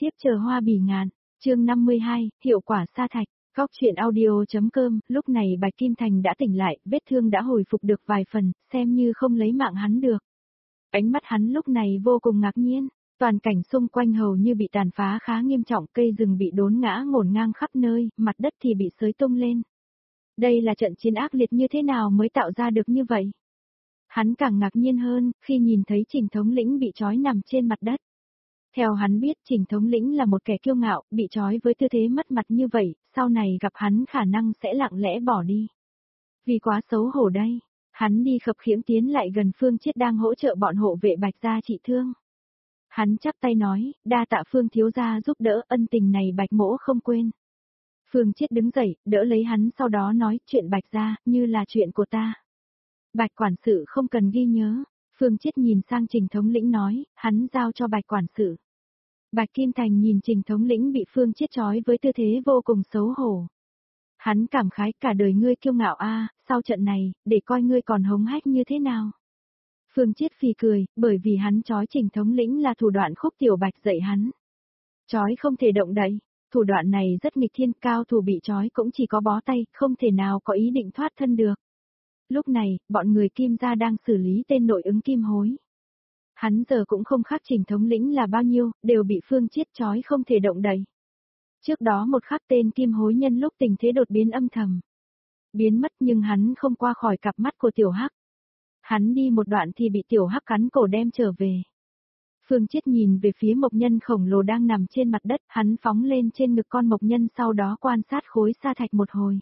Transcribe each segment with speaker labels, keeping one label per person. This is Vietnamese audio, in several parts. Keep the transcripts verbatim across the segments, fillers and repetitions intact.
Speaker 1: tiếp chờ hoa bỉ ngạn, chương năm mươi hai, hiệu quả sa thạch, góc chuyện audio.com, lúc này Bạch Kim Thành đã tỉnh lại, vết thương đã hồi phục được vài phần, xem như không lấy mạng hắn được. Ánh mắt hắn lúc này vô cùng ngạc nhiên, toàn cảnh xung quanh hầu như bị tàn phá khá nghiêm trọng, cây rừng bị đốn ngã ngổn ngang khắp nơi, mặt đất thì bị xới tung lên. Đây là trận chiến ác liệt như thế nào mới tạo ra được như vậy? Hắn càng ngạc nhiên hơn, khi nhìn thấy Trình thống lĩnh bị trói nằm trên mặt đất. Theo hắn biết Trình thống lĩnh là một kẻ kiêu ngạo, bị trói với tư thế mất mặt như vậy, sau này gặp hắn khả năng sẽ lặng lẽ bỏ đi. Vì quá xấu hổ đây, hắn đi khập khiễng tiến lại gần Phương Chiết đang hỗ trợ bọn hộ vệ Bạch gia trị thương. Hắn chắp tay nói, đa tạ Phương thiếu gia giúp đỡ, ân tình này Bạch mỗ không quên. Phương Chiết đứng dậy, đỡ lấy hắn, sau đó nói, chuyện Bạch gia, như là chuyện của ta. Bạch quản sự không cần ghi nhớ. Phương Chiết nhìn sang Trình thống lĩnh nói, hắn giao cho Bạch quản sự. Bạch Kim Thành nhìn Trình thống lĩnh bị Phương Chiết trói với tư thế vô cùng xấu hổ. Hắn cảm khái, cả đời ngươi kiêu ngạo a, sau trận này, để coi ngươi còn hống hách như thế nào. Phương Chiết phì cười, bởi vì hắn trói Trình thống lĩnh là thủ đoạn Khúc Tiểu Bạch dạy hắn. Trói không thể động đậy, thủ đoạn này rất nghịch thiên, cao thủ bị trói cũng chỉ có bó tay, không thể nào có ý định thoát thân được. Lúc này, bọn người Kim gia đang xử lý tên nội ứng Kim Hối. Hắn giờ cũng không khác Trình thống lĩnh là bao nhiêu, đều bị Phương Chiết trói không thể động đậy. Trước đó một khắc tên Kim Hối nhân lúc tình thế đột biến âm thầm. Biến mất nhưng hắn không qua khỏi cặp mắt của Tiểu Hắc. Hắn đi một đoạn thì bị Tiểu Hắc cắn cổ đem trở về. Phương Chiết nhìn về phía mộc nhân khổng lồ đang nằm trên mặt đất, hắn phóng lên trên ngực con mộc nhân, sau đó quan sát khối sa thạch một hồi.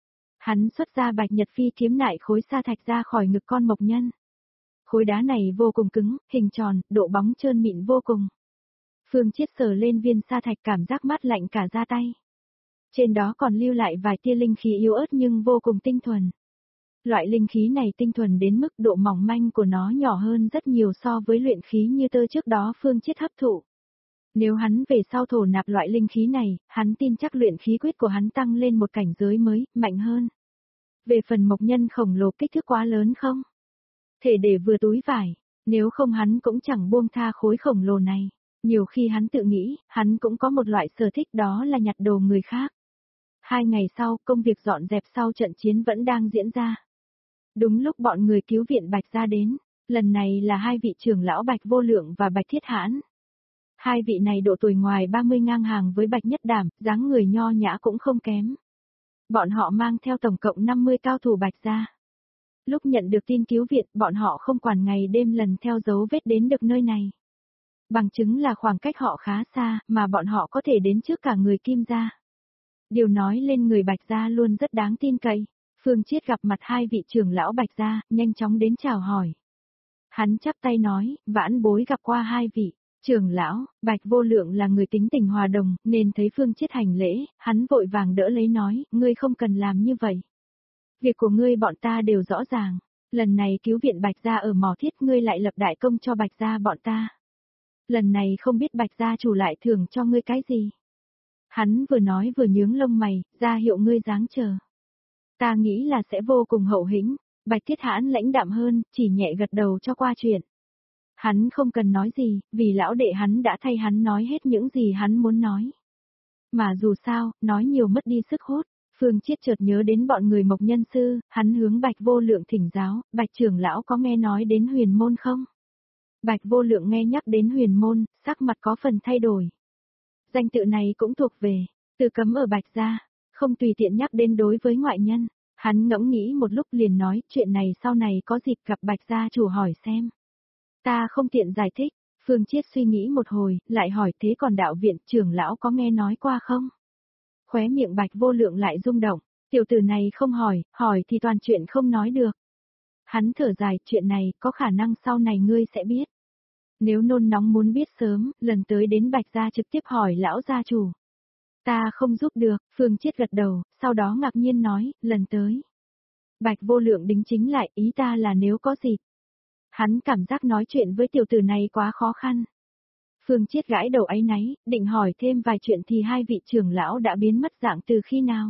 Speaker 1: Hắn xuất ra Bạch Nhật Phi kiếm nại khối sa thạch ra khỏi ngực con mộc nhân. Khối đá này vô cùng cứng, hình tròn, độ bóng trơn mịn vô cùng. Phương Chiết sờ lên viên sa thạch, cảm giác mát lạnh cả da tay. Trên đó còn lưu lại vài tia linh khí yếu ớt nhưng vô cùng tinh thuần. Loại linh khí này tinh thuần đến mức độ mỏng manh của nó nhỏ hơn rất nhiều so với luyện khí như tơ trước đó Phương Chiết hấp thụ. Nếu hắn về sau thổ nạp loại linh khí này, hắn tin chắc luyện khí quyết của hắn tăng lên một cảnh giới mới, mạnh hơn. Về phần mộc nhân khổng lồ kích thước quá lớn không? Thể để vừa túi vải, nếu không hắn cũng chẳng buông tha khối khổng lồ này. Nhiều khi hắn tự nghĩ, hắn cũng có một loại sở thích, đó là nhặt đồ người khác. Hai ngày sau, công việc dọn dẹp sau trận chiến vẫn đang diễn ra. Đúng lúc bọn người cứu viện Bạch gia đến, lần này là hai vị trưởng lão Bạch Vô Lượng và Bạch Thiết Hãn. Hai vị này độ tuổi ngoài ba mươi ngang hàng với Bạch Nhất Đảm, dáng người nho nhã cũng không kém. Bọn họ mang theo tổng cộng năm mươi cao thủ Bạch gia. Lúc nhận được tin cứu viện, bọn họ không quản ngày đêm lần theo dấu vết đến được nơi này. Bằng chứng là khoảng cách họ khá xa, mà bọn họ có thể đến trước cả người Kim gia. Điều nói lên người Bạch gia luôn rất đáng tin cậy. Phương Chiết gặp mặt hai vị trưởng lão Bạch gia, nhanh chóng đến chào hỏi. Hắn chắp tay nói, vãn bối gặp qua hai vị. Trưởng lão, Bạch Vô Lượng là người tính tình hòa đồng, nên thấy Phương Chiết hành lễ, hắn vội vàng đỡ lấy nói, ngươi không cần làm như vậy. Việc của ngươi bọn ta đều rõ ràng, lần này cứu viện Bạch gia ở Mỏ Thiết, ngươi lại lập đại công cho Bạch gia bọn ta. Lần này không biết Bạch gia chủ lại thưởng cho ngươi cái gì. Hắn vừa nói vừa nhướng lông mày, ra hiệu ngươi dáng chờ. Ta nghĩ là sẽ vô cùng hậu hĩnh. Bạch Thiết Hãn lãnh đạm hơn, chỉ nhẹ gật đầu cho qua chuyện. Hắn không cần nói gì, vì lão đệ hắn đã thay hắn nói hết những gì hắn muốn nói. Mà dù sao, nói nhiều mất đi sức hút. Phương Chiết chợt nhớ đến bọn người Mộc Nhân Sư, hắn hướng Bạch Vô Lượng thỉnh giáo, Bạch trưởng lão có nghe nói đến Huyền Môn không? Bạch Vô Lượng nghe nhắc đến Huyền Môn, sắc mặt có phần thay đổi. Danh tự này cũng thuộc về Từ Cấm ở Bạch gia, không tùy tiện nhắc đến đối với ngoại nhân. Hắn ngẫm nghĩ một lúc liền nói, chuyện này sau này có dịp gặp Bạch gia chủ hỏi xem. Ta không tiện giải thích. Phương Chiết suy nghĩ một hồi, lại hỏi, thế còn đạo viện trưởng lão có nghe nói qua không? Khóe miệng Bạch Vô Lượng lại rung động, tiểu tử này không hỏi, hỏi thì toàn chuyện không nói được. Hắn thở dài, chuyện này có khả năng sau này ngươi sẽ biết. Nếu nôn nóng muốn biết sớm, lần tới đến Bạch gia trực tiếp hỏi lão gia chủ. Ta không giúp được, Phương Chiết gật đầu, sau đó ngạc nhiên nói, lần tới. Bạch Vô Lượng đính chính lại, ý ta là nếu có dịp. Hắn cảm giác nói chuyện với tiểu tử này quá khó khăn. Phương Chiết gãi đầu áy náy, định hỏi thêm vài chuyện thì hai vị trưởng lão đã biến mất dạng từ khi nào.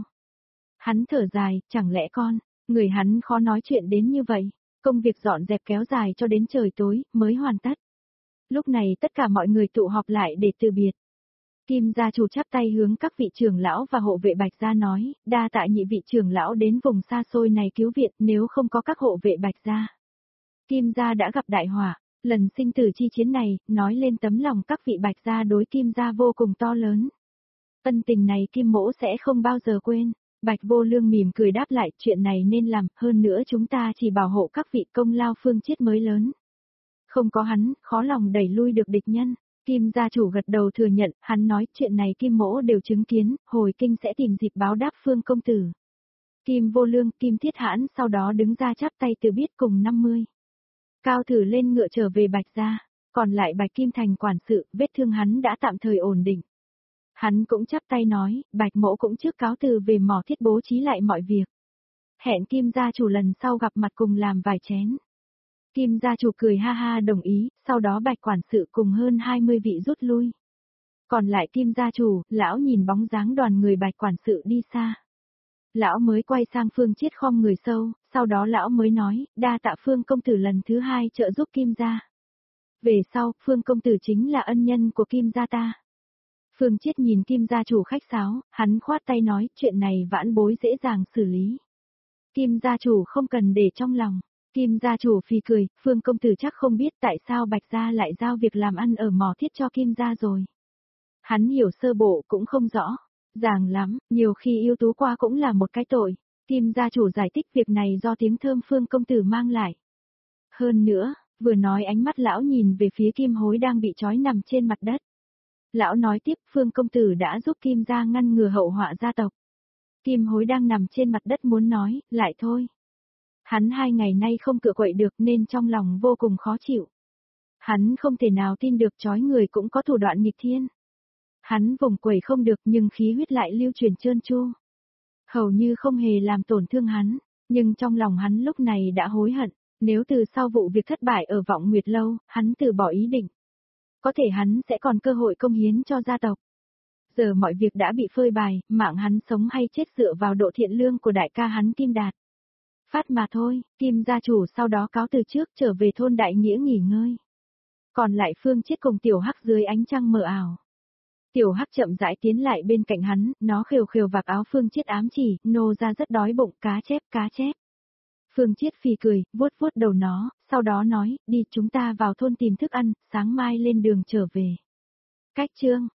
Speaker 1: Hắn thở dài, chẳng lẽ con, người hắn khó nói chuyện đến như vậy, công việc dọn dẹp kéo dài cho đến trời tối, mới hoàn tất. Lúc này tất cả mọi người tụ họp lại để từ biệt. Kim gia chủ chắp tay hướng các vị trưởng lão và hộ vệ Bạch gia nói, đa tạ nhị vị trưởng lão đến vùng xa xôi này cứu viện, nếu không có các hộ vệ Bạch gia, Kim gia đã gặp đại họa. Lần sinh tử chi chiến này, nói lên tấm lòng các vị Bạch gia đối Kim gia vô cùng to lớn. Ân tình này Kim mỗ sẽ không bao giờ quên. Bạch Vô Lương mỉm cười đáp lại, chuyện này nên làm, hơn nữa chúng ta chỉ bảo hộ các vị, công lao Phương Chiết mới lớn. Không có hắn, khó lòng đẩy lui được địch nhân. Kim gia chủ gật đầu thừa nhận, hắn nói chuyện này Kim mỗ đều chứng kiến, hồi kinh sẽ tìm dịp báo đáp Phương công tử. Kim Vô Lương, Kim Thiết Hãn sau đó đứng ra chắp tay từ biết cùng năm mươi. Cao thử lên ngựa trở về Bạch gia, còn lại Bạch Kim Thành quản sự, vết thương hắn đã tạm thời ổn định. Hắn cũng chắp tay nói, Bạch mỗ cũng trước cáo từ về mỏ thiết bố trí lại mọi việc. Hẹn Kim gia chủ lần sau gặp mặt cùng làm vài chén. Kim gia chủ cười ha ha đồng ý, sau đó Bạch quản sự cùng hơn hai mươi vị rút lui. Còn lại Kim gia chủ, lão nhìn bóng dáng đoàn người Bạch quản sự đi xa. Lão mới quay sang Phương Chiết khom người sâu, sau đó lão mới nói, đa tạ Phương công tử lần thứ hai trợ giúp Kim gia. Về sau, Phương công tử chính là ân nhân của Kim gia ta. Phương Chiết nhìn Kim gia chủ khách sáo, hắn khoát tay nói, chuyện này vãn bối dễ dàng xử lý. Kim gia chủ không cần để trong lòng. Kim gia chủ phì cười, Phương công tử chắc không biết tại sao Bạch gia lại giao việc làm ăn ở mỏ thiết cho Kim gia rồi. Hắn hiểu sơ bộ cũng không rõ. Ràng lắm, nhiều khi yêu tú qua cũng là một cái tội. Kim gia chủ giải thích việc này do tiếng thơm Phương công tử mang lại. Hơn nữa, vừa nói ánh mắt lão nhìn về phía Kim Hối đang bị trói nằm trên mặt đất. Lão nói tiếp, Phương công tử đã giúp Kim gia ngăn ngừa hậu họa gia tộc. Kim Hối đang nằm trên mặt đất muốn nói, lại thôi. Hắn hai ngày nay không cựa quậy được nên trong lòng vô cùng khó chịu. Hắn không thể nào tin được trói người cũng có thủ đoạn nghịch thiên. Hắn vùng quẩy không được nhưng khí huyết lại lưu truyền trơn tru. Hầu như không hề làm tổn thương hắn, nhưng trong lòng hắn lúc này đã hối hận, nếu từ sau vụ việc thất bại ở Vọng Nguyệt Lâu, hắn từ bỏ ý định. Có thể hắn sẽ còn cơ hội công hiến cho gia tộc. Giờ mọi việc đã bị phơi bày, mạng hắn sống hay chết dựa vào độ thiện lương của đại ca hắn Kim Đạt. Phát mà thôi, Kim gia chủ sau đó cáo từ trước trở về thôn Đại Nghĩa nghỉ ngơi. Còn lại Phương Chiết cùng Tiểu Hắc dưới ánh trăng mờ ảo. Tiểu Hắc chậm rãi tiến lại bên cạnh hắn, nó khều khều vạc áo Phương Chiết ám chỉ, nô ra rất đói bụng, cá chép, cá chép. Phương Chiết phì cười, vuốt vuốt đầu nó, sau đó nói, đi chúng ta vào thôn tìm thức ăn, sáng mai lên đường trở về. Cách chương